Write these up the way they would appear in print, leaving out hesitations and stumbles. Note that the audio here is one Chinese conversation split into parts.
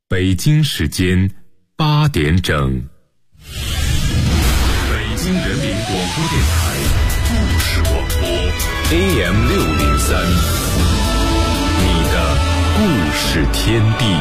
北京时间8点整。北京人民广播电台故事广播 AM603， 你的故事天地。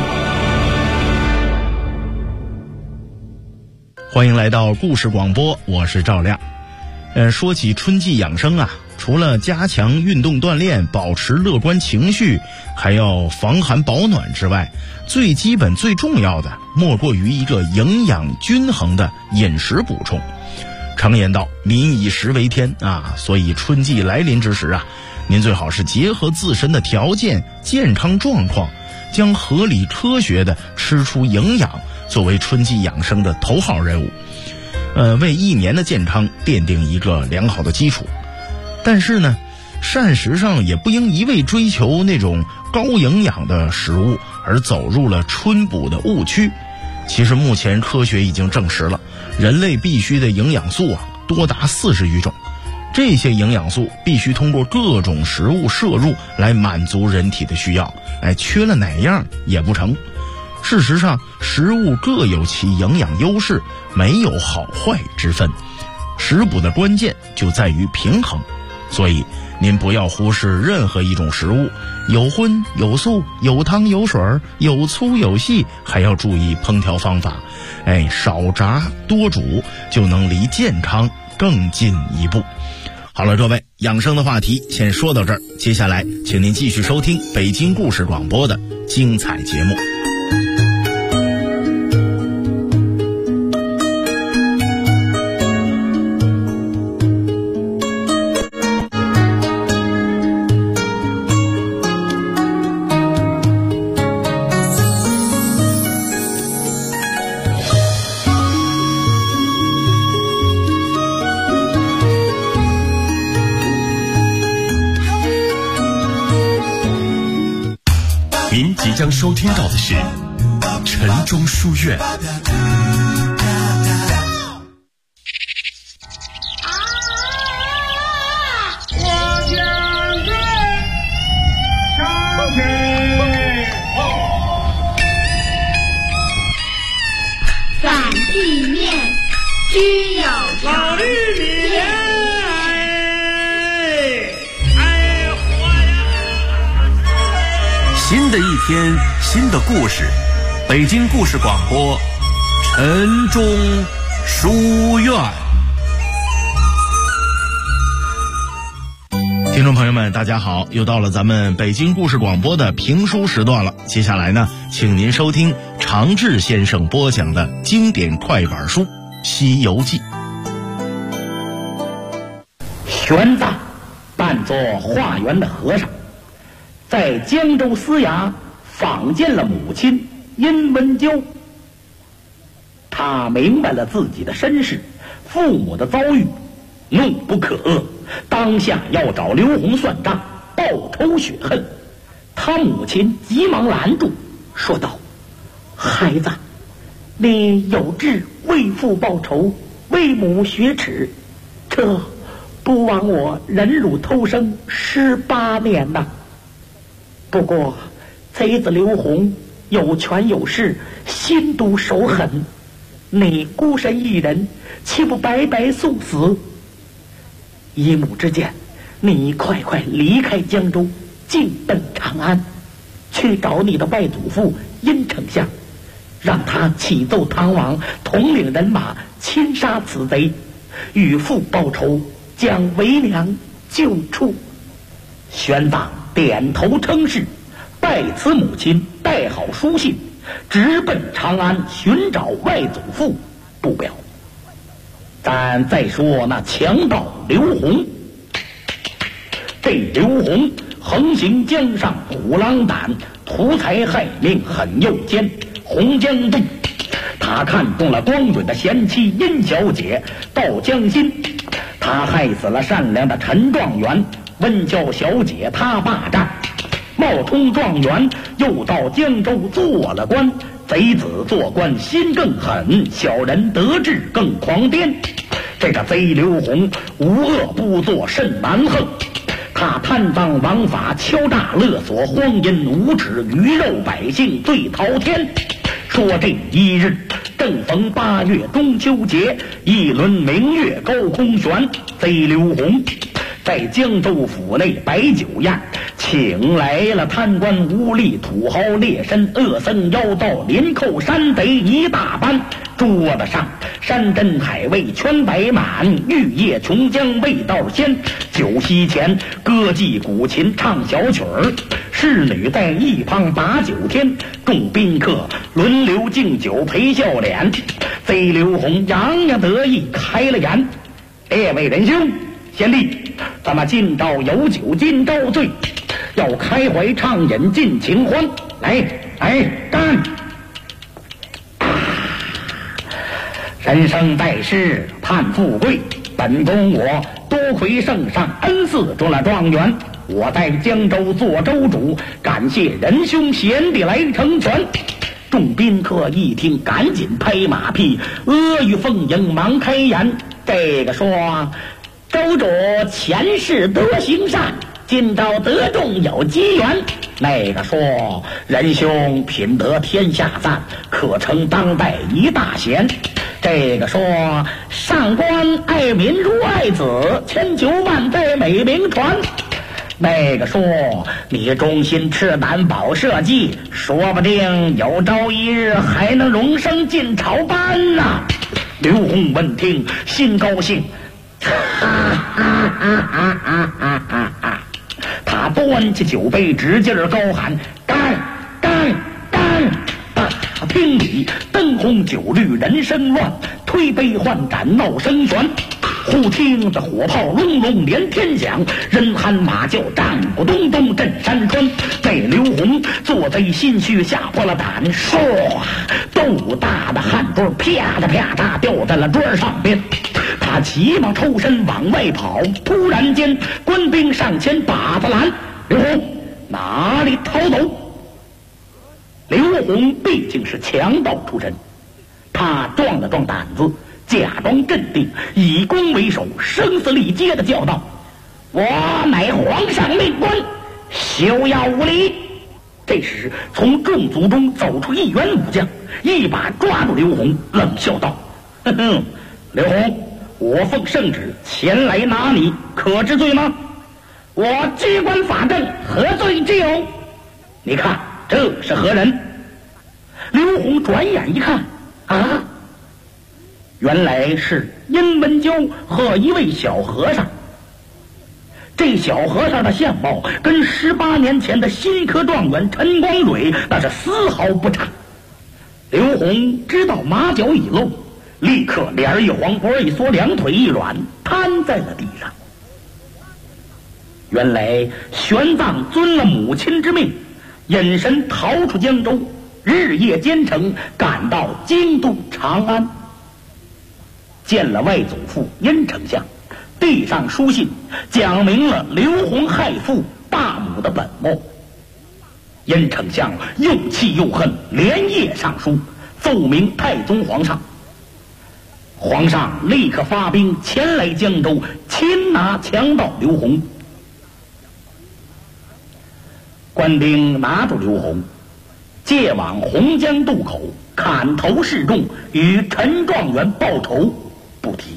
欢迎来到故事广播，我是赵亮。说起春季养生啊，除了加强运动锻炼，保持乐观情绪，还要防寒保暖之外，最基本最重要的莫过于一个营养均衡的饮食补充。常言道，民以食为天啊，所以春季来临之时啊，您最好是结合自身的条件、健康状况，将合理科学的吃出营养作为春季养生的头号任务，为一年的健康奠定一个良好的基础。但是呢，膳食上也不应一味追求那种高营养的食物，而走入了春补的误区。其实目前科学已经证实了，人类必需的营养素啊，多达40余种。这些营养素必须通过各种食物摄入来满足人体的需要，缺了哪样也不成。事实上，食物各有其营养优势，没有好坏之分。食补的关键就在于平衡，所以您不要忽视任何一种食物，有荤有素，有汤有水，有粗有细，还要注意烹调方法。少炸多煮，就能离健康更进一步。好了，各位，养生的话题先说到这儿，接下来请您继续收听北京故事广播的精彩节目。 您即将收听到的是晨钟书院。 反地面只有老绿里新的一天，新的故事，北京故事广播晨钟书院。 听众朋友们大家好，又到了咱们北京故事广播的评书时段了。接下来呢，请您收听常志先生播讲的经典快板书《西游记》。 玄奘扮作化缘的和尚，在江州司衙访见了母亲殷温娇。他明白了自己的身世，父母的遭遇，怒不可遏，当下要找刘洪算账，报仇雪恨。他母亲急忙拦住，说道：孩子，你有志为父报仇，为母雪耻，这不枉我忍辱偷生18年呐。不过贼子刘洪有权有势，心毒手狠，你孤身一人，岂不白白送死？以母之见，你快快离开江州，进奔长安，去找你的外祖父殷丞相，让他启奏唐王，统领人马亲杀此贼，与父报仇，将为娘救出。玄奘点头称是，拜辞母亲，带好书信，直奔长安寻找外祖父不表。咱再说那强盗刘洪，这刘洪横行江上，虎狼胆，图财害命，很诱奸。洪江洞，他看中了光准的贤妻殷小姐到江心，他害死了善良的陈状元，温娇小姐他霸占。冒充状元又到江州做了官，贼子做官心更狠，小人得志更狂癫。这个贼刘洪无恶不作甚蛮横，他贪赃枉法，敲诈勒索，荒淫无耻，鱼肉百姓最滔天。 说这一日正逢8月中秋节，一轮明月高空悬，贼刘洪在江州府内摆酒宴，请来了贪官污吏、土豪劣绅、恶僧妖道、临寇山贼一大班。桌子上山珍海味全摆满，玉液琼浆味道鲜。酒席前歌伎古琴唱小曲儿，侍女在一旁把酒添，众宾客轮流敬酒陪笑脸。贼刘洪洋洋得意开了言：列位仁兄贤弟，咱们今朝有酒今朝醉，要开怀畅饮尽情欢。来干！人生在世盼富贵，本宫我多亏圣上恩赐中了状元，我在江州做州主，感谢仁兄贤弟来成全。众宾客一听，赶紧拍马屁，阿谀奉迎，忙开言：这个说州主前世多行善，今朝得中有机缘。那个说仁兄品德天下赞，可成当代一大贤。这个说上官爱民如爱子，千秋万代美名传。那个说你忠心赤胆保社稷，说不定有朝一日还能荣升进朝班呐。刘洪闻听心高兴，他端起酒杯直劲儿高喊：干干干！大厅里灯红酒绿人声乱，推杯换盏闹声旋。忽听得火炮隆隆连天响，人喊马叫战鼓咚咚震山川。那刘洪做贼心虚吓破了胆，唰，豆大的汗珠啪嗒啪嗒掉在了桌上边。他急忙抽身往外跑，突然间官兵上前把他拦：刘洪哪里逃走？刘洪毕竟是强盗出身，他壮了壮胆子，假装镇定，以弓为首，声嘶力竭地叫道：我乃皇上命官，休要无礼！这时从众族中走出一员武将，一把抓住刘洪，冷笑道：哼哼，刘洪，我奉圣旨前来拿你，可知罪吗？我机关法正，何罪之有？你看这是何人？刘洪转眼一看，啊，原来是殷文娇和一位小和尚。这小和尚的相貌跟18年前的新科状元陈光蕊那是丝毫不差。刘洪知道马脚已露，立刻脸一黄，脖一缩，两腿一软，瘫在了地上。原来玄奘遵了母亲之命，隐身逃出江州，日夜兼程，赶到京都长安，见了外祖父殷丞相，递上书信，讲明了刘洪害父大母的本末。殷丞相又气又恨，连夜上书奏明太宗皇上。皇上立刻发兵前来江州，擒拿强盗刘洪。官兵拿住刘洪，借往洪江渡口砍头示众，与陈状元报仇不提。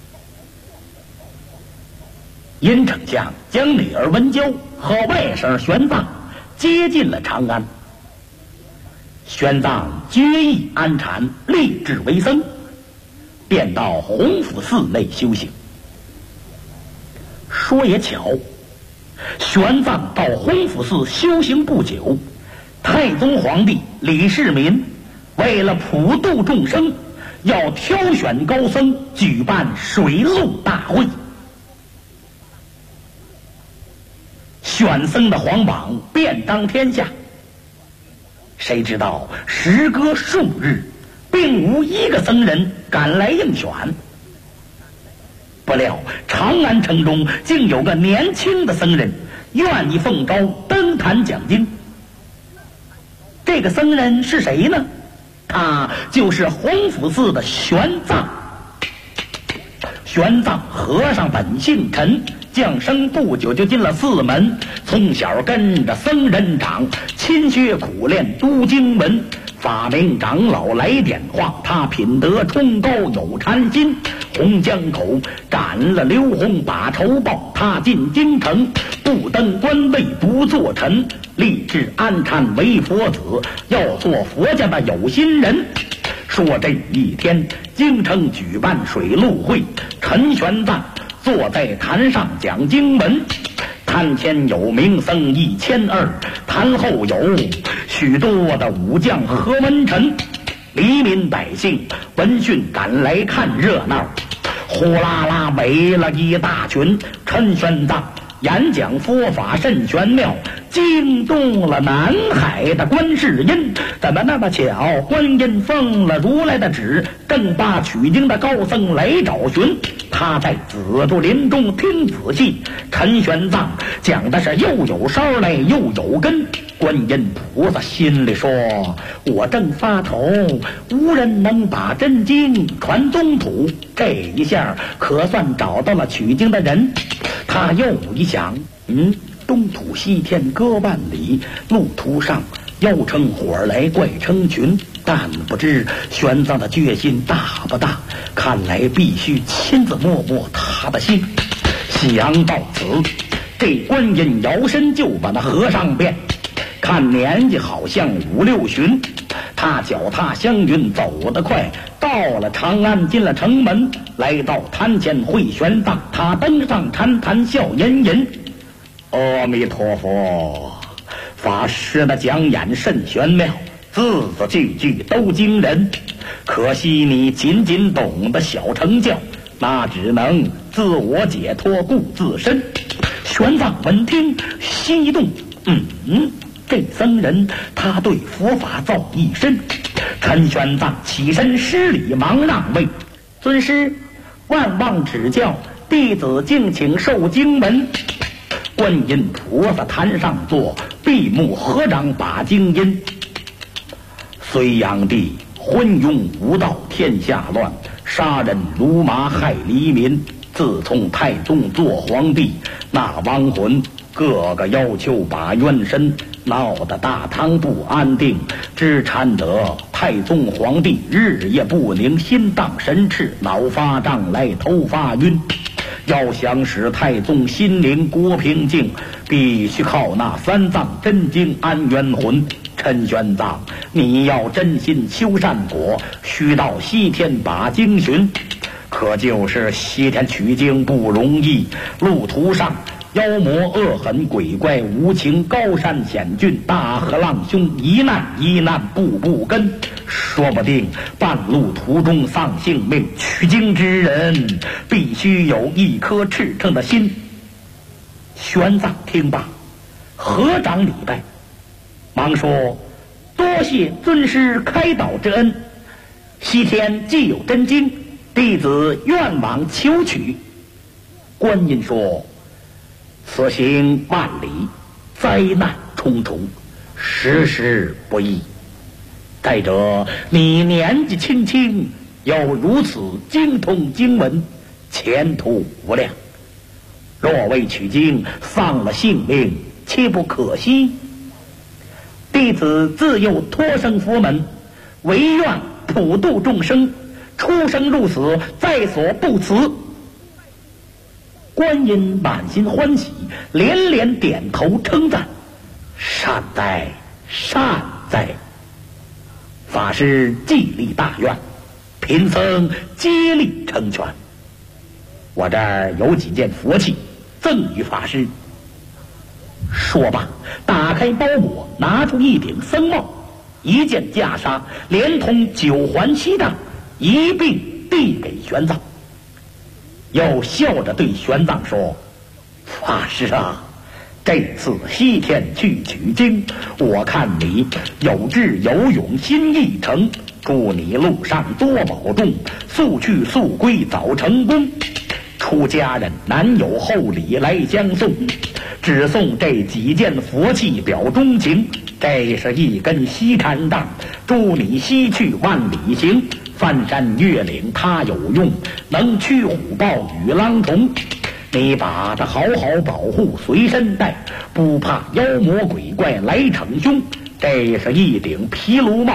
殷丞相将女儿文娇和外甥玄奘接进了长安。玄奘决意安禅，立志为僧，便到弘福寺内修行。说也巧，玄奘到弘福寺修行不久，太宗皇帝李世民为了普度众生，要挑选高僧举办水陆大会。选僧的皇榜遍当天下，谁知道时隔数日，并无一个僧人敢来应选。不料长安城中竟有个年轻的僧人愿意奉召登坛讲经。这个僧人是谁呢？他就是弘福寺的玄奘。玄奘和尚本姓陈，降生不久就进了寺门，从小跟着僧人长，勤学苦练，读经文， 法明长老来点话，他品德崇高有禅心。红江口斩了刘洪把仇报，他进京城不登官位不做臣，立志安禅为佛子，要做佛家的有心人。说这一天京城举办水陆会，陈玄奘坐在坛上讲经文，坛前有名僧1200，坛后有许多的武将和文臣，黎民百姓闻讯赶来看热闹，呼啦啦围了一大群。陈玄奘演讲佛法甚玄妙，惊动了南海的观世音。怎么那么巧？观音奉了如来的旨，正把取经的高僧来找寻。他在紫竹林中听仔细，陈玄奘讲的是又有梢来又有根。观音菩萨心里说：我正发愁，无人能把真经传宗土，这一下可算找到了取经的人。他又一想，东土西天隔万里，路途上妖成伙来怪成群，但不知玄奘的决心大不大，看来必须亲自摸摸他的心。想到此，这观音摇身就把那和尚变，看年纪好像5、6旬，他脚踏香云走得快，到了长安，进了城门，来到坛前会玄奘，他登上禅坛笑吟吟：阿弥陀佛，法师的讲演甚玄妙，字字句句都惊人，可惜你仅仅懂得小乘教，那只能自我解脱故自身。玄奘闻听心一动，这僧人他对佛法造诣深。陈玄奘起身施礼，忙让位：尊师万望指教，弟子敬请受经文。观音菩萨坛上坐，闭目合掌把经音。隋炀帝昏庸无道，天下乱，杀人如麻害黎民。自从太宗做皇帝，那亡魂个个要求把冤伸，闹得大唐不安定，只缠得太宗皇帝日夜不宁，心荡神炽，脑发胀来，头发晕。要想使太宗心灵国平静，必须靠那3藏真经安冤魂。陈玄奘，你要真心修善果，须到西天把经寻。可就是西天取经不容易，路途上妖魔恶狠，鬼怪无情，高山险峻，大河浪汹，一难一难步步跟，说不定半路途中丧性命。取经之人必须有一颗赤诚的心。玄奘听罢，合掌礼拜，忙说：多谢尊师开导之恩，西天既有真经，弟子愿往求取。观音说：此行万里，灾难重重，时时不易。再者，你年纪轻轻，又如此精通经文，前途无量。若为取经丧了性命，岂不可惜？弟子自幼托生佛门，唯愿普度众生，出生入死，在所不辞。观音满心欢喜，连连点头称赞：善哉善哉！法师既立大愿，贫僧接力成全。我这儿有几件佛器赠与法师。说罢，打开包裹，拿出一顶僧帽，一件袈裟，连同9环锡杖，一并递给玄奘。又笑着对玄奘说：法师啊，这次西天去取经，我看你有志有勇，心意诚，祝你路上多保重，速去速归，早成功。出家人难有厚礼来相送，只送这几件佛器表忠情。这是一根锡禅杖，祝你西去万里行，翻山越岭它有用，能驱虎豹与狼虫。你把它好好保护，随身带，不怕妖魔鬼怪来逞凶。这是一顶毗卢帽，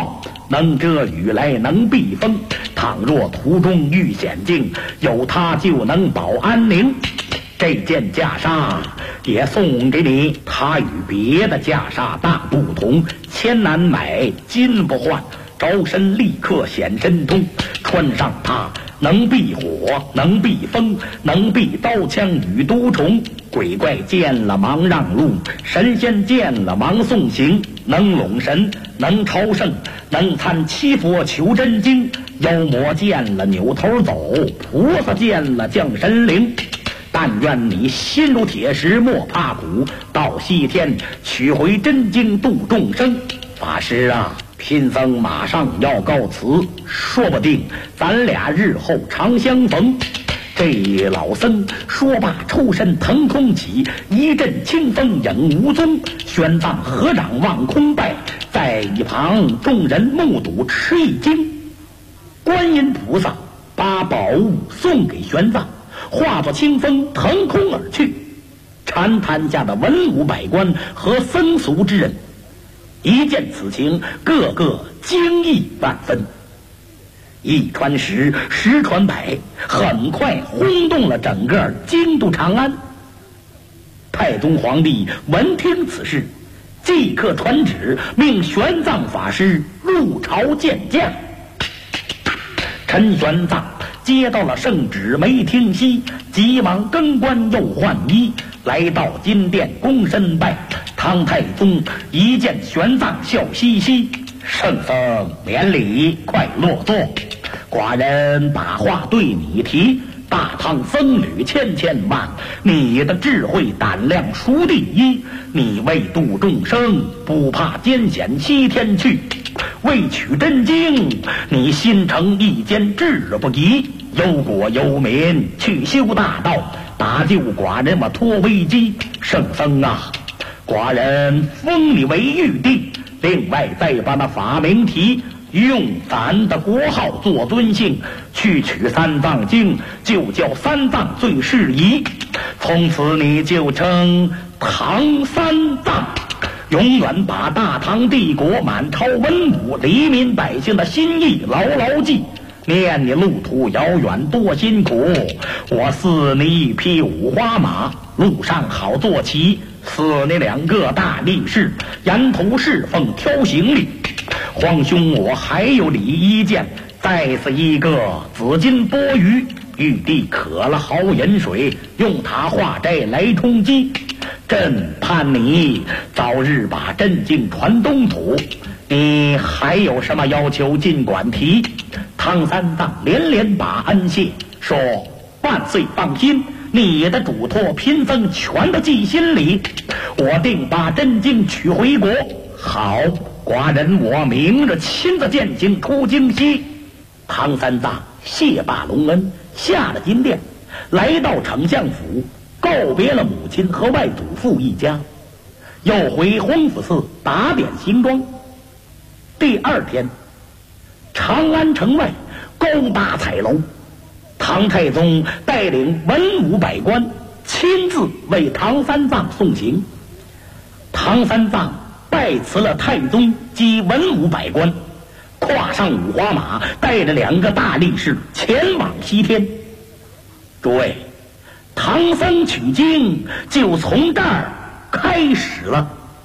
能遮雨来，能避风。倘若途中遇险境，有他就能保安宁。这件袈裟也送给你，它与别的袈裟大不同，钱难买，金不换，招身立刻显神通。穿上它，能避火，能避风，能避刀枪与毒虫。鬼怪见了忙让路，神仙见了忙送行。能拢神，能超圣，能参七佛求真经。妖魔见了扭头走，菩萨见了降神灵。但愿你心如铁石莫怕苦，到西天取回真经度众生。法师啊，贫僧马上要告辞，说不定咱俩日后常相逢。这老僧说罢，抽身腾空起，一阵清风影无踪。玄奘合掌望空拜，在一旁众人目睹吃一惊。观音菩萨把宝物送给玄奘，化作清风腾空而去。禅坛下的文武百官和僧俗之人一见此情，个个惊异万分。一传十，十传百，很快轰动了整个京都长安。太宗皇帝闻听此事，即刻传旨，命玄奘法师入朝见驾。陈玄奘接到了圣旨，没听息，急忙更冠又换衣，来到金殿躬身拜。唐太宗一见玄奘，笑嘻嘻：“圣僧免礼，快落座。寡人把话对你提，大唐僧侣千千万，你的智慧胆量孰第一？你为度众生，不怕艰险西天去。为取真经，你心诚意坚，志不移。忧国忧民，去修大道，打救寡人脱危机。圣僧啊，寡人封你为玉帝，另外再把那法名提，用咱的国号做尊姓，去取三藏经，就叫三藏最适宜。从此你就称唐三藏，永远把大唐帝国满朝文武黎民百姓的心意牢牢记。念你路途遥远多辛苦，我赐你一匹五花马，路上好坐骑；赐你2个大力士，沿途侍奉挑行李。皇兄我还有礼一件，再赐一个紫金钵盂，玉帝渴了好饮水，用它化斋来充饥。朕盼你早日把真经传东土，你还有什么要求尽管提。唐三藏连连把恩谢，说：万岁放心，你的嘱托贫僧全都记心里，我定把真经取回国。好，寡人我明日亲自践行出京西。唐三藏谢罢隆恩，下了金殿，来到丞相府，告别了母亲和外祖父一家，又回弘福寺打点行装。第二天，长安城外高搭彩楼，唐太宗带领文武百官亲自为唐三藏送行。唐三藏拜辞了太宗及文武百官，跨上五花马，带着2个大力士前往西天。诸位，唐僧取经就从这儿开始了。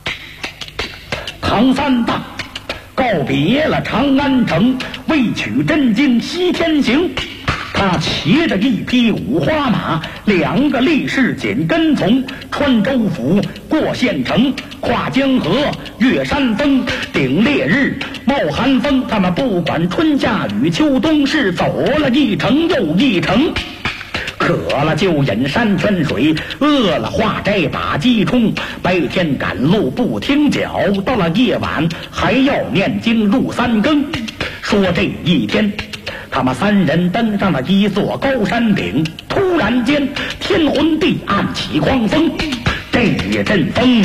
唐三藏告别了长安城，为取真经西天行。他骑着一匹五花马，2个力士紧跟从，穿州府，过县城，跨江河，越山峰，顶烈日，冒寒风。他们不管春夏与秋冬，是走了一程又一程。渴了就饮山泉水，饿了化斋把鸡冲。白天赶路不听脚，到了夜晚还要念经入3更。说这一天，他们3人登上了一座高山顶，突然间天昏地暗起狂风，这阵风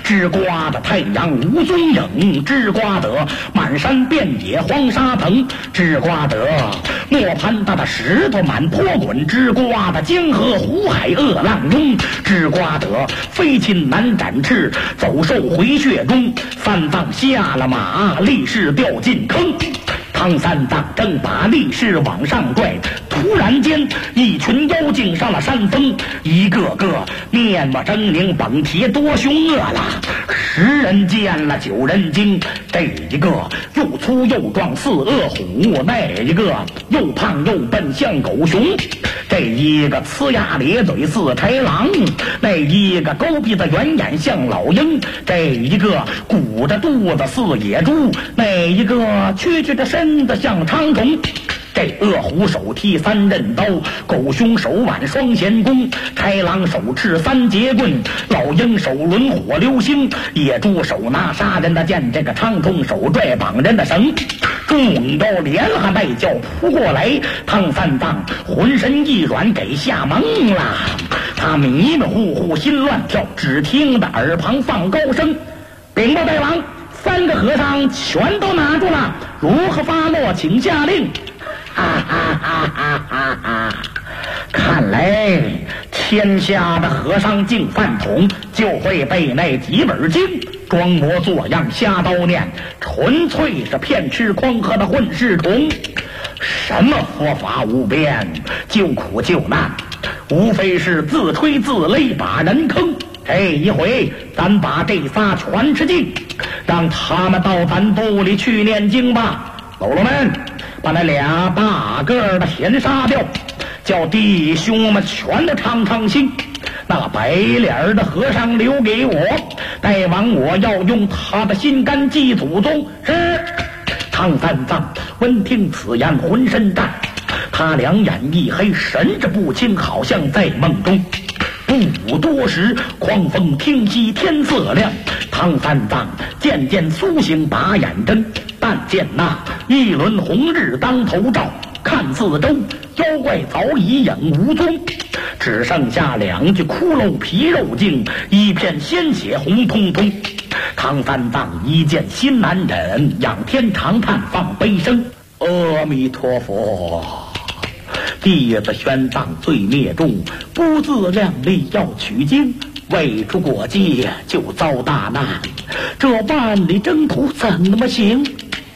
直刮的太阳无踪影，直刮得满山遍野黄沙腾，直刮得磨盘大的石头满坡滚，直刮的江河湖海恶浪涌，直刮得飞禽难展翅，走兽回穴中，三藏下了马，力士掉进坑。唐三藏正把力士往上拽，突然间一群妖精上了山峰，一个个面目狰狞，绷铁多凶恶了。10人见了9人惊，这一个又粗又壮似恶虎，那一个又胖又笨像狗熊，这一个呲牙咧嘴似豺狼，那一个勾鼻子圆眼像老鹰，这一个鼓着肚子似野猪，那一个屈着身子像苍虫。这恶虎手提3刃刀，狗熊手挽双弦弓，豺狼手持3节棍，老鹰手抡火流星，野猪手拿杀人的剑，这个苍虫手拽绑人的绳。众妖连哈带叫扑过来，唐三藏浑身一软，给吓懵了。他迷迷糊糊，心乱跳，只听得耳旁放高声：“禀报大王，3个和尚全都拿住了，如何发落？请下令。”哈哈哈哈哈哈！看来天下的和尚进饭桶，就会被那几本经装模作样瞎叨念，纯粹是骗吃诳喝的混世虫。什么佛法无边，救苦救难，无非是自吹自擂，把人坑。这一回咱把这仨全吃尽，让他们到咱肚里去念经吧。喽啰们，把那2大个的先杀掉，叫弟兄们全都尝尝新。那白脸的和尚留给我，大王我要用他的心肝祭祖宗。是。唐三藏闻听此言，浑身战，他两眼一黑，神志不清，好像在梦中。不多时，狂风听息，天色亮，唐三藏渐渐苏醒，把眼睁，但见那一轮红日当头照，看四周妖怪早已影无踪，只剩下2具骷髅皮肉精，一片鲜血红彤彤。唐三藏一见心难忍，仰天长叹放悲声：“阿弥陀佛！弟子玄奘罪孽重，不自量力要取经，未出过界就遭大难，这万里征途怎么行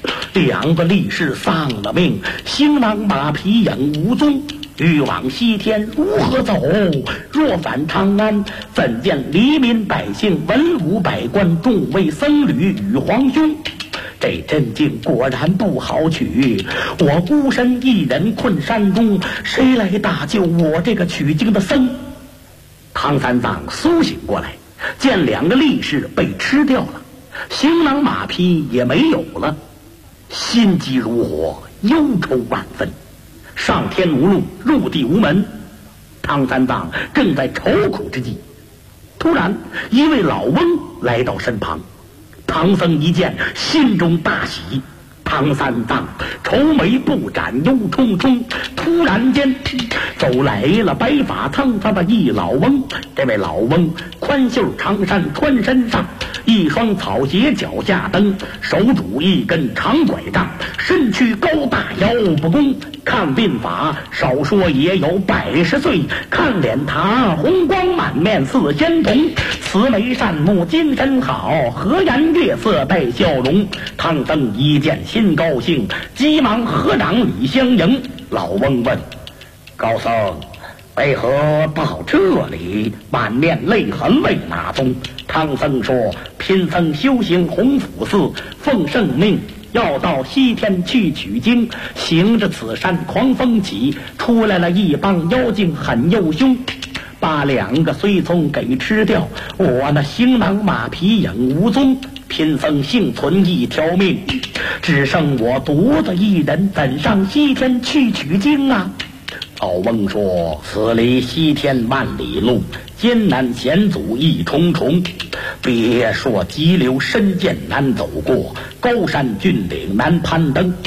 ？2个力士丧了命，行囊马匹影无踪，欲往西天如何走？若返长安，怎见黎民百姓、文武百官、众位僧侣与皇兄？这真经果然不好取，我孤身一人困山中，谁来搭救我这个取经的僧？”唐三藏苏醒过来，见2个力士被吃掉了，行囊马匹也没有了，心急如火，忧愁万分。上天无路，入地无门，唐三藏正在愁苦之际，突然一位老翁来到身旁。唐僧一见，心中大喜。唐三藏愁眉不展，忧忡忡。突然间走来了白发苍苍的一老翁。这位老翁宽袖长衫穿身上，一双草鞋脚下蹬，手拄一根长拐杖，身躯高大腰不弓，看鬓发少说也有80岁，看脸膛红光满面似仙童，慈眉善目精神好，和颜悦色带笑容。唐僧一见心高兴，急忙合掌礼相迎。老翁问：“高僧为何到这里满面泪痕未拿宗？”唐僧说：“贫僧修行洪福寺，奉圣命要到西天去取经，行着此山狂风起，出来了一帮妖精狠又凶，把2个随从给吃掉，我那行囊马匹影无踪，贫僧幸存一条命，只剩我独自一人，怎上西天去取经啊？”老翁说：“此离西天万里路，艰难险阻一重重，别说急流深涧难走过，高山峻岭难攀登，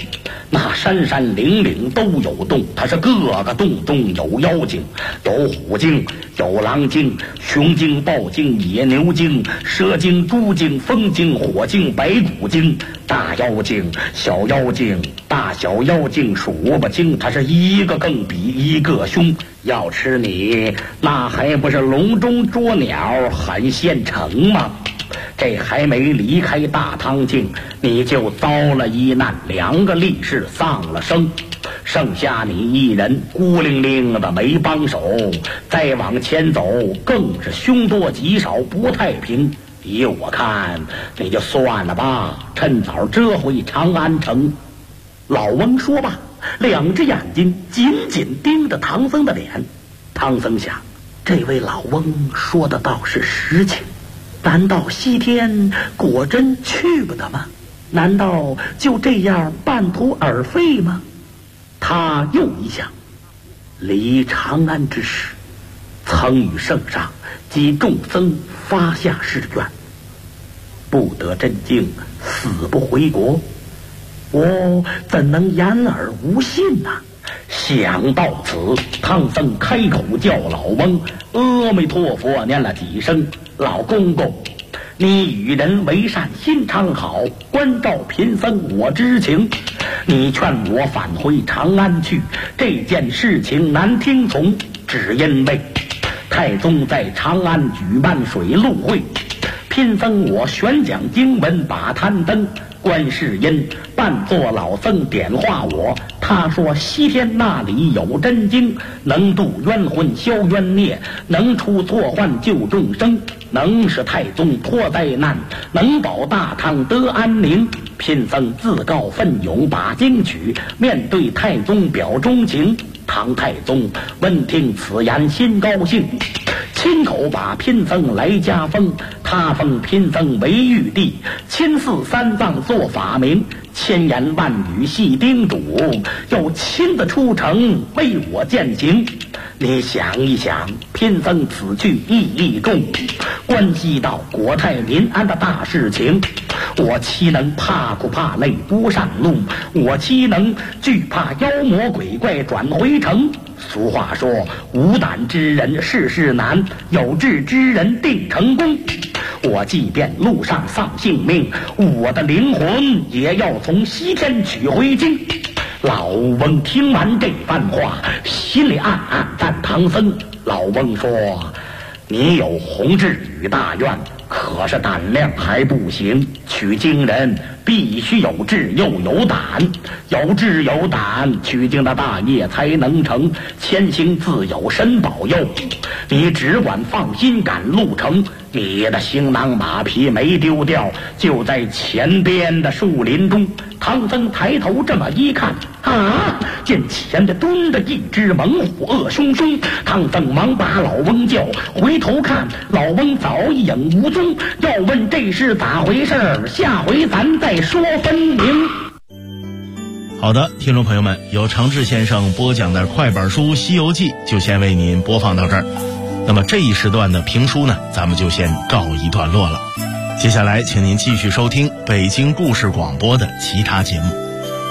那山山岭岭都有洞，它是各个洞中有妖精，有虎精，有狼精，熊精，豹精，野牛精，蛇精，猪精，风精，火精，白骨精，大妖精，小妖精，大小妖精数不清，它是一个更比一个凶。要吃你，那还不是笼中捉鸟，很现成吗？这还没离开大汤境，你就遭了一难，2个力士丧了生，剩下你一人孤零零的没帮手。再往前走，更是凶多吉少，不太平。依我看，你就算了吧，趁早折回长安城。老翁说罢，2只眼睛紧紧盯着唐僧的脸。唐僧想，这位老翁说的倒是实情，难道西天果真去不得吗？难道就这样半途而废吗？他又一想，离长安之时，曾与圣上及众僧发下誓愿，不得真经，死不回国，我怎能言而无信呢？想到此，唐僧开口叫老翁：“阿弥陀佛！”念了几声。老公公，你与人为善，心肠好，关照贫僧我知情。你劝我返回长安去，这件事情难听从，只因为太宗在长安举办水陆会，贫僧我宣讲经文把摊灯。观世音扮作老僧点化我，他说西天那里有真经，能度冤魂消冤孽，能除错患救众生，能使太宗脱灾难，能保大唐得安宁。贫僧自告奋勇把经取，面对太宗表忠情。唐太宗闻听此言心高兴，亲口把贫僧来加封，他封贫僧为玉帝，亲赐3藏做法名，千言万语细叮嘱，又亲自出城为我饯行。你想一想，贫僧此去意义重，关系到国泰民安的大事情，我岂能怕苦怕累不上路？我岂能惧怕妖魔鬼怪转回城？俗话说，无胆之人事事难，有志之人定成功。我即便路上丧性命，我的灵魂也要从西天取回京。老翁听完这番话，心里暗暗赞唐僧。老翁说：“你有宏志与大愿，可是胆量还不行。取经人必须有志又有胆，有志有胆，取经的大业才能成。前行自有神保佑，你只管放心赶路程。你的行囊马匹没丢掉，就在前边的树林中。”唐僧抬头这么一看，见前的蹲着一只猛虎，恶凶凶。唐僧忙把老翁叫，回头看老翁早已影无踪。要问这是咋回事，下回咱再说分明。 好的，听众朋友们，由长治先生播讲的快板书《西游记》就先为您播放到这儿。那么这一时段的评书呢，咱们就先告一段落了。接下来请您继续收听北京故事广播的其他节目。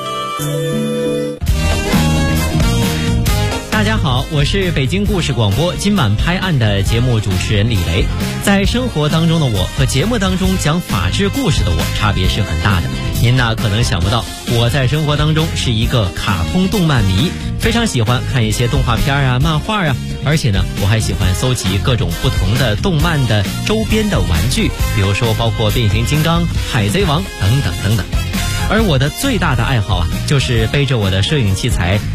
大家好，我是北京故事广播今晚拍案的节目主持人李雷。在生活当中的我和节目当中讲法治故事的我差别是很大的。您呢可能想不到，我在生活当中是一个卡通动漫迷，非常喜欢看一些动画片啊、漫画啊，而且呢我还喜欢搜集各种不同的动漫的周边的玩具，比如说包括变形金刚、海贼王等等等等。而我的最大的爱好啊，就是背着我的摄影器材